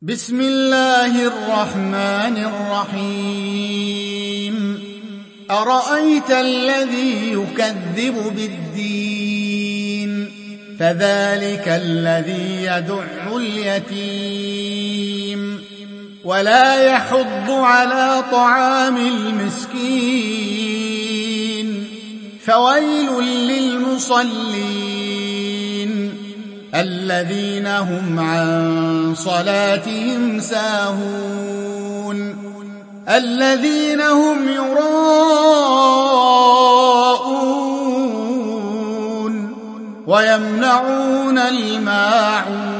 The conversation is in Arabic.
بسم الله الرحمن الرحيم أرأيت الذي يكذب بالدين فذلك الذي يدع اليتيم ولا يحض على طعام المسكين فويل للمصلين الذين هم عن صلاتهم ساهون الذين هم يراءون ويمنعون الماعون